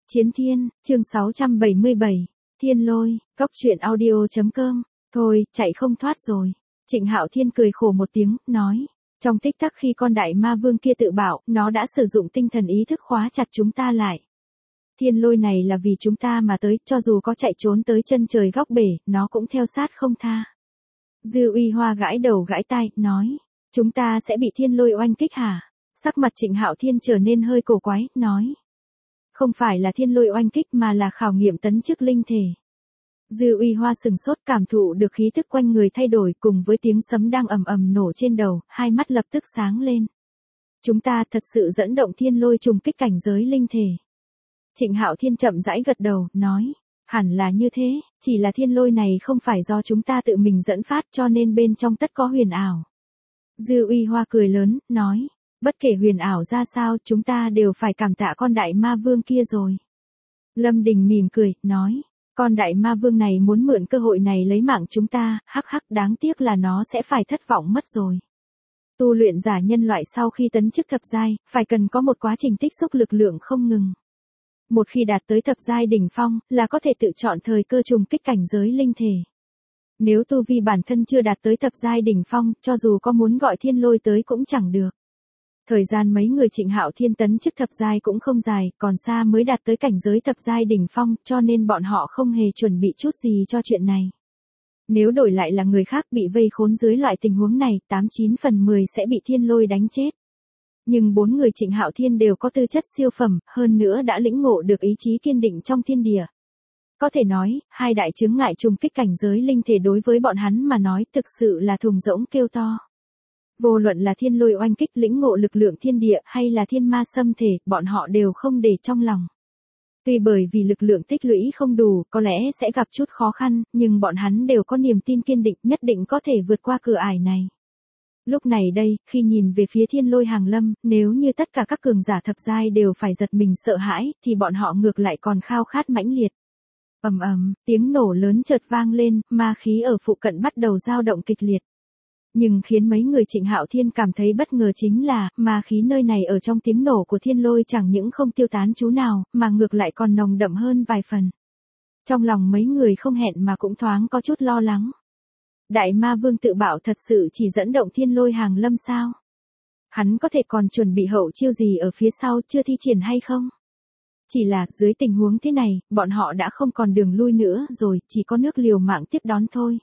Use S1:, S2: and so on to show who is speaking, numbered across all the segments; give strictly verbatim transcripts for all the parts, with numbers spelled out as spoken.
S1: Chiến Thiên, chương sáu trăm bảy mươi bảy, Thiên Lôi, Cốc truyện audio chấm com, thôi, chạy không thoát rồi. Trịnh Hạo Thiên cười khổ một tiếng, nói, trong tích tắc khi con đại ma vương kia tự bảo, nó đã sử dụng tinh thần ý thức khóa chặt chúng ta lại. Thiên Lôi này là vì chúng ta mà tới, cho dù có chạy trốn tới chân trời góc bể, nó cũng theo sát không tha. Dư Uy Hoa gãi đầu gãi tai, nói, chúng ta sẽ bị Thiên Lôi oanh kích hả? Sắc mặt Trịnh Hạo Thiên trở nên hơi cổ quái, nói, không phải là Thiên Lôi oanh kích mà là khảo nghiệm tấn chức linh thể. Dư Uy Hoa sừng sốt cảm thụ được khí thức quanh người thay đổi cùng với tiếng sấm đang ầm ầm nổ trên đầu, hai mắt lập tức sáng lên. Chúng ta thật sự dẫn động Thiên Lôi trùng kích cảnh giới linh thể. Trịnh Hạo Thiên chậm rãi gật đầu, nói, hẳn là như thế, chỉ là Thiên Lôi này không phải do chúng ta tự mình dẫn phát cho nên bên trong tất có huyền ảo. Dư Uy Hoa cười lớn, nói, bất kể huyền ảo ra sao chúng ta đều phải cảm tạ con đại ma vương kia rồi. Lâm Đình mỉm cười, nói, con đại ma vương này muốn mượn cơ hội này lấy mạng chúng ta, hắc hắc đáng tiếc là nó sẽ phải thất vọng mất rồi. Tu luyện giả nhân loại sau khi tấn chức thập giai, phải cần có một quá trình tích xúc lực lượng không ngừng. Một khi đạt tới thập giai đỉnh phong, là có thể tự chọn thời cơ trùng kích cảnh giới linh thể. Nếu tu vi bản thân chưa đạt tới thập giai đỉnh phong, cho dù có muốn gọi Thiên Lôi tới cũng chẳng được. Thời gian mấy người Trịnh Hạo Thiên tấn chức thập giai cũng không dài, còn xa mới đạt tới cảnh giới thập giai đỉnh phong, cho nên bọn họ không hề chuẩn bị chút gì cho chuyện này. Nếu đổi lại là người khác bị vây khốn dưới loại tình huống này, tám chín phần mười sẽ bị Thiên Lôi đánh chết. Nhưng bốn người Trịnh Hạo Thiên đều có tư chất siêu phẩm, hơn nữa đã lĩnh ngộ được ý chí kiên định trong thiên địa. Có thể nói, hai đại chướng ngại trùng kích cảnh giới linh thể đối với bọn hắn mà nói thực sự là thùng rỗng kêu to. Vô luận là Thiên Lôi oanh kích lĩnh ngộ lực lượng thiên địa hay là thiên ma xâm thể, bọn họ đều không để trong lòng. Tuy bởi vì lực lượng tích lũy không đủ, có lẽ sẽ gặp chút khó khăn, nhưng bọn hắn đều có niềm tin kiên định nhất định có thể vượt qua cửa ải này. Lúc này đây, khi nhìn về phía Thiên Lôi hàng lâm, nếu như tất cả các cường giả thập giai đều phải giật mình sợ hãi, thì bọn họ ngược lại còn khao khát mãnh liệt. Ầm ầm, tiếng nổ lớn chợt vang lên, ma khí ở phụ cận bắt đầu dao động kịch liệt. Nhưng khiến mấy người Trịnh Hạo Thiên cảm thấy bất ngờ chính là, ma khí nơi này ở trong tiếng nổ của Thiên Lôi chẳng những không tiêu tán chú nào, mà ngược lại còn nồng đậm hơn vài phần. Trong lòng mấy người không hẹn mà cũng thoáng có chút lo lắng. Đại ma vương tự bảo thật sự chỉ dẫn động Thiên Lôi hàng lâm sao? Hắn có thể còn chuẩn bị hậu chiêu gì ở phía sau chưa thi triển hay không? Chỉ là, dưới tình huống thế này, bọn họ đã không còn đường lui nữa rồi, chỉ có nước liều mạng tiếp đón thôi.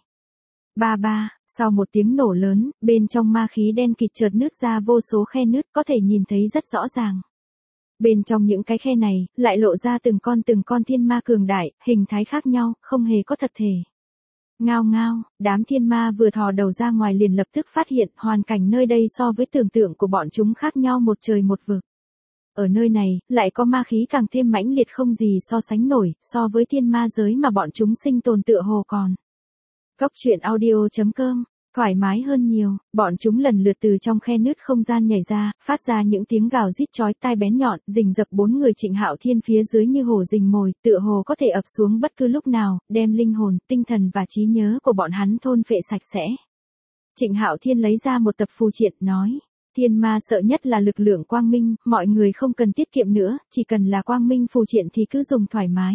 S1: Ba ba, sau một tiếng nổ lớn, bên trong ma khí đen kịt chợt nứt ra vô số khe nứt có thể nhìn thấy rất rõ ràng. Bên trong những cái khe này, lại lộ ra từng con từng con thiên ma cường đại, hình thái khác nhau, không hề có thật thể. Ngao ngao, đám thiên ma vừa thò đầu ra ngoài liền lập tức phát hiện hoàn cảnh nơi đây so với tưởng tượng của bọn chúng khác nhau một trời một vực. Ở nơi này, lại có ma khí càng thêm mãnh liệt không gì so sánh nổi, so với thiên ma giới mà bọn chúng sinh tồn tựa hồ còn. Cốc truyện audio chấm com, thoải mái hơn nhiều, bọn chúng lần lượt từ trong khe nứt không gian nhảy ra, phát ra những tiếng gào rít chói tai bén nhọn, rình rập bốn người Trịnh Hạo Thiên phía dưới như hổ rình mồi, tựa hồ có thể ập xuống bất cứ lúc nào, đem linh hồn, tinh thần và trí nhớ của bọn hắn thôn phệ sạch sẽ. Trịnh Hạo Thiên lấy ra một tập phù triện, nói, thiên ma sợ nhất là lực lượng quang minh, mọi người không cần tiết kiệm nữa, chỉ cần là quang minh phù triện thì cứ dùng thoải mái.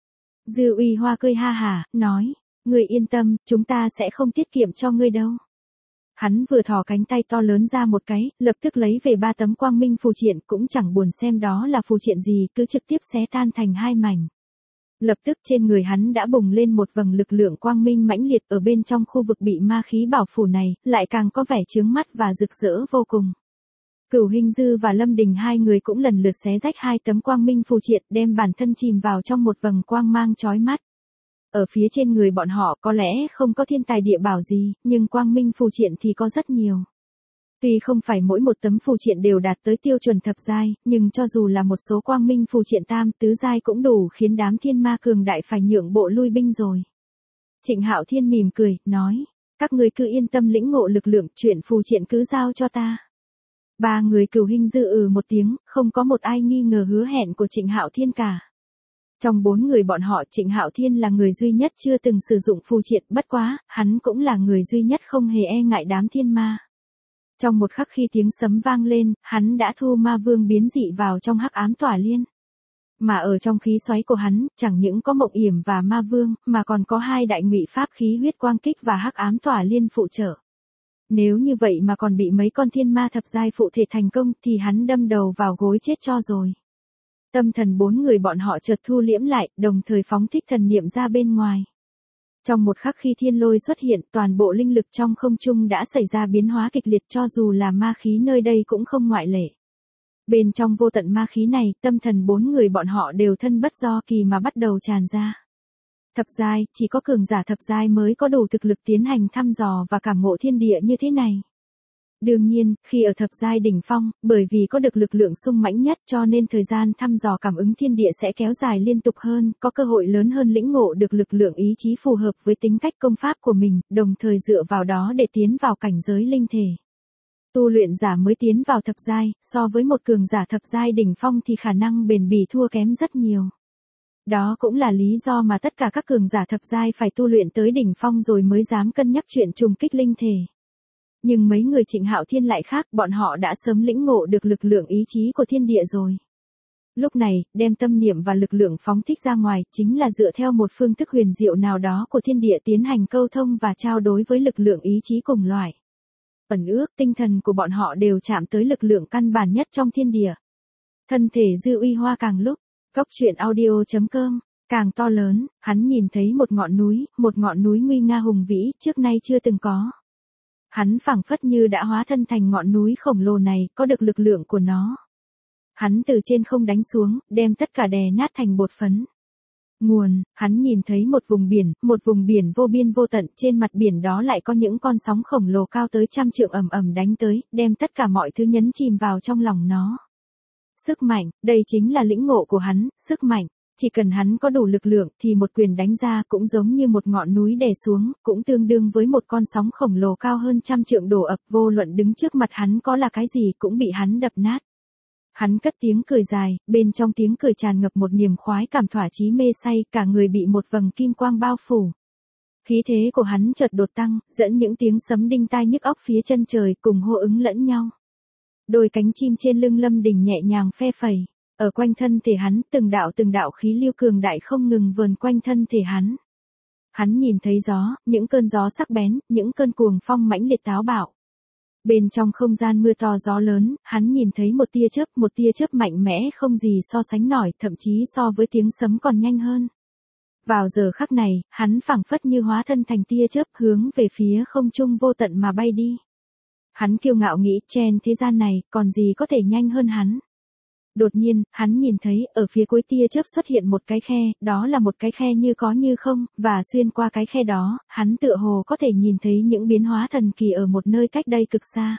S1: Dư Uy Hoa cười ha hả, nói, ngươi yên tâm, chúng ta sẽ không tiết kiệm cho ngươi đâu. Hắn vừa thò cánh tay to lớn ra một cái, lập tức lấy về ba tấm quang minh phù triện, cũng chẳng buồn xem đó là phù triện gì, cứ trực tiếp xé tan thành hai mảnh. Lập tức trên người hắn đã bùng lên một vầng lực lượng quang minh mãnh liệt, ở bên trong khu vực bị ma khí bảo phủ này, lại càng có vẻ chướng mắt và rực rỡ vô cùng. Cửu Hinh Dư và Lâm Đình hai người cũng lần lượt xé rách hai tấm quang minh phù triện, đem bản thân chìm vào trong một vầng quang mang chói mắt. Ở phía trên người bọn họ có lẽ không có thiên tài địa bảo gì, nhưng quang minh phù triện thì có rất nhiều. Tuy không phải mỗi một tấm phù triện đều đạt tới tiêu chuẩn thập giai, nhưng cho dù là một số quang minh phù triện tam tứ giai cũng đủ khiến đám thiên ma cường đại phải nhượng bộ lui binh rồi. Trịnh Hạo Thiên mỉm cười, nói, các người cứ yên tâm lĩnh ngộ lực lượng, chuyện phù triện cứ giao cho ta. Ba người Cửu Hinh Dư ừ một tiếng, không có một ai nghi ngờ hứa hẹn của Trịnh Hạo Thiên cả. Trong bốn người bọn họ Trịnh Hạo Thiên là người duy nhất chưa từng sử dụng phù triện, bất quá, hắn cũng là người duy nhất không hề e ngại đám thiên ma. Trong một khắc khi tiếng sấm vang lên, hắn đã thu ma vương biến dị vào trong hắc ám tỏa liên. Mà ở trong khí xoáy của hắn, chẳng những có Mộng Yểm và Ma Vương, mà còn có hai đại ngụy pháp khí huyết quang kích và hắc ám tỏa liên phụ trợ. Nếu như vậy mà còn bị mấy con thiên ma thập giai phụ thể thành công thì hắn đâm đầu vào gối chết cho rồi. Tâm thần bốn người bọn họ chợt thu liễm lại, đồng thời phóng thích thần niệm ra bên ngoài. Trong một khắc khi thiên lôi xuất hiện, toàn bộ linh lực trong không trung đã xảy ra biến hóa kịch liệt, cho dù là ma khí nơi đây cũng không ngoại lệ. Bên trong vô tận ma khí này, tâm thần bốn người bọn họ đều thân bất do kỳ mà bắt đầu tràn ra. Thập giai, chỉ có cường giả thập giai mới có đủ thực lực tiến hành thăm dò và cảm ngộ thiên địa như thế này. Đương nhiên, khi ở thập giai đỉnh phong, bởi vì có được lực lượng sung mãnh nhất cho nên thời gian thăm dò cảm ứng thiên địa sẽ kéo dài liên tục hơn, có cơ hội lớn hơn lĩnh ngộ được lực lượng ý chí phù hợp với tính cách công pháp của mình, đồng thời dựa vào đó để tiến vào cảnh giới linh thể. Tu luyện giả mới tiến vào thập giai, so với một cường giả thập giai đỉnh phong thì khả năng bền bỉ thua kém rất nhiều. Đó cũng là lý do mà tất cả các cường giả thập giai phải tu luyện tới đỉnh phong rồi mới dám cân nhắc chuyện trùng kích linh thể. Nhưng mấy người Trịnh Hạo Thiên lại khác, bọn họ đã sớm lĩnh ngộ được lực lượng ý chí của thiên địa rồi. Lúc này, đem tâm niệm và lực lượng phóng thích ra ngoài, chính là dựa theo một phương thức huyền diệu nào đó của thiên địa tiến hành câu thông và trao đối với lực lượng ý chí cùng loại. Ẩn ước, tinh thần của bọn họ đều chạm tới lực lượng căn bản nhất trong thiên địa. Thân thể dư uy hoa càng lúc, cốc truyện audio chấm com, càng to lớn, hắn nhìn thấy một ngọn núi, một ngọn núi nguy nga hùng vĩ, trước nay chưa từng có. Hắn phảng phất như đã hóa thân thành ngọn núi khổng lồ này, có được lực lượng của nó. Hắn từ trên không đánh xuống, đem tất cả đè nát thành bột phấn. Nguồn, hắn nhìn thấy một vùng biển, một vùng biển vô biên vô tận, trên mặt biển đó lại có những con sóng khổng lồ cao tới trăm trượng ầm ầm đánh tới, đem tất cả mọi thứ nhấn chìm vào trong lòng nó. Sức mạnh, đây chính là lĩnh ngộ của hắn, sức mạnh. Chỉ cần hắn có đủ lực lượng thì một quyền đánh ra cũng giống như một ngọn núi đè xuống, cũng tương đương với một con sóng khổng lồ cao hơn trăm trượng đổ ập, vô luận đứng trước mặt hắn có là cái gì cũng bị hắn đập nát. Hắn cất tiếng cười dài, bên trong tiếng cười tràn ngập một niềm khoái cảm thỏa chí mê say, cả người bị một vầng kim quang bao phủ. Khí thế của hắn chợt đột tăng, dẫn những tiếng sấm đinh tai nhức óc phía chân trời cùng hô ứng lẫn nhau. Đôi cánh chim trên lưng Lâm Đình nhẹ nhàng phe phẩy. Ở quanh thân thể hắn, từng đạo từng đạo khí lưu cường đại không ngừng vờn quanh thân thể hắn. Hắn nhìn thấy gió, những cơn gió sắc bén, những cơn cuồng phong mãnh liệt táo bạo. Bên trong không gian mưa to gió lớn, hắn nhìn thấy một tia chớp, một tia chớp mạnh mẽ không gì so sánh nổi, thậm chí so với tiếng sấm còn nhanh hơn. Vào giờ khắc này, hắn phảng phất như hóa thân thành tia chớp hướng về phía không trung vô tận mà bay đi. Hắn kiêu ngạo nghĩ, trên thế gian này, còn gì có thể nhanh hơn hắn. Đột nhiên, hắn nhìn thấy, ở phía cuối tia chớp xuất hiện một cái khe, đó là một cái khe như có như không, và xuyên qua cái khe đó, hắn tựa hồ có thể nhìn thấy những biến hóa thần kỳ ở một nơi cách đây cực xa.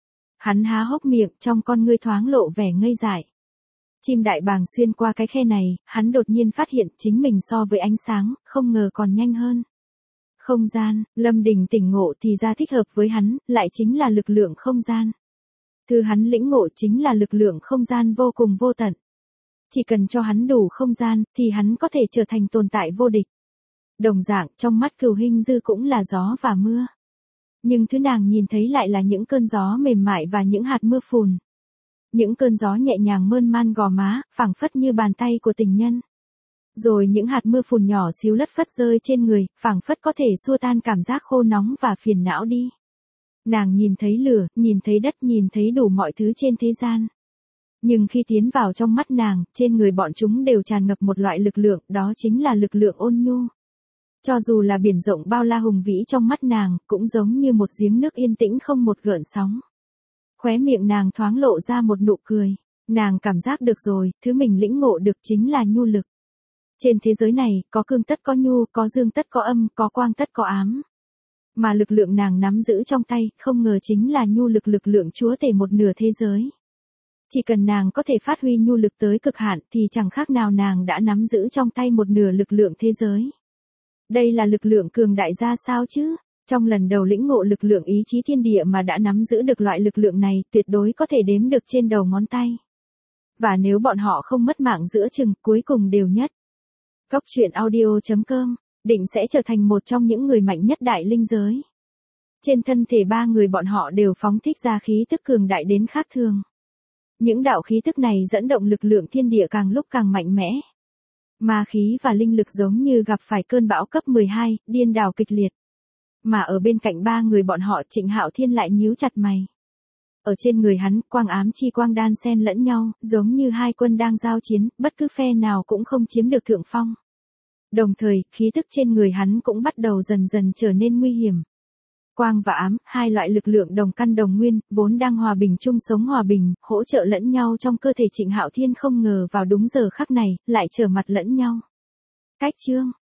S1: Hắn há hốc miệng, trong con ngươi thoáng lộ vẻ ngây dại. Chim đại bàng xuyên qua cái khe này, hắn đột nhiên phát hiện chính mình so với ánh sáng, không ngờ còn nhanh hơn. Không gian, Lâm Đình tỉnh ngộ thì ra thích hợp với hắn, lại chính là lực lượng không gian. Thứ hắn lĩnh ngộ chính là lực lượng không gian vô cùng vô tận. Chỉ cần cho hắn đủ không gian, thì hắn có thể trở thành tồn tại vô địch. Đồng dạng, trong mắt Cửu Hinh Dư cũng là gió và mưa. Nhưng thứ nàng nhìn thấy lại là những cơn gió mềm mại và những hạt mưa phùn. Những cơn gió nhẹ nhàng mơn man gò má, phảng phất như bàn tay của tình nhân. Rồi những hạt mưa phùn nhỏ xíu lất phất rơi trên người, phảng phất có thể xua tan cảm giác khô nóng và phiền não đi. Nàng nhìn thấy lửa, nhìn thấy đất, nhìn thấy đủ mọi thứ trên thế gian. Nhưng khi tiến vào trong mắt nàng, trên người bọn chúng đều tràn ngập một loại lực lượng, đó chính là lực lượng ôn nhu. Cho dù là biển rộng bao la hùng vĩ trong mắt nàng, cũng giống như một giếng nước yên tĩnh không một gợn sóng. Khóe miệng nàng thoáng lộ ra một nụ cười. Nàng cảm giác được rồi, thứ mình lĩnh ngộ được chính là nhu lực. Trên thế giới này, có cương tất có nhu, có dương tất có âm, có quang tất có ám. Mà lực lượng nàng nắm giữ trong tay, không ngờ chính là nhu lực, lực lượng chúa tể một nửa thế giới. Chỉ cần nàng có thể phát huy nhu lực tới cực hạn thì chẳng khác nào nàng đã nắm giữ trong tay một nửa lực lượng thế giới. Đây là lực lượng cường đại ra sao chứ? Trong lần đầu lĩnh ngộ lực lượng ý chí thiên địa mà đã nắm giữ được loại lực lượng này, tuyệt đối có thể đếm được trên đầu ngón tay. Và nếu bọn họ không mất mạng giữa chừng, cuối cùng đều nhất. Cốc truyện audio chấm com, định sẽ trở thành một trong những người mạnh nhất đại linh giới. Trên thân thể ba người bọn họ đều phóng thích ra khí tức cường đại đến khác thường. Những đạo khí tức này dẫn động lực lượng thiên địa càng lúc càng mạnh mẽ. Ma khí và linh lực giống như gặp phải cơn bão cấp mười hai, điên đảo kịch liệt. Mà ở bên cạnh ba người bọn họ, Trịnh Hạo Thiên lại nhíu chặt mày. Ở trên người hắn, quang ám chi quang đan xen lẫn nhau, giống như hai quân đang giao chiến, bất cứ phe nào cũng không chiếm được thượng phong. Đồng thời, khí tức trên người hắn cũng bắt đầu dần dần trở nên nguy hiểm. Quang và ám, hai loại lực lượng đồng căn đồng nguyên, vốn đang hòa bình chung sống hòa bình, hỗ trợ lẫn nhau trong cơ thể Trịnh Hạo Thiên, không ngờ vào đúng giờ khắc này, lại trở mặt lẫn nhau. Cách chương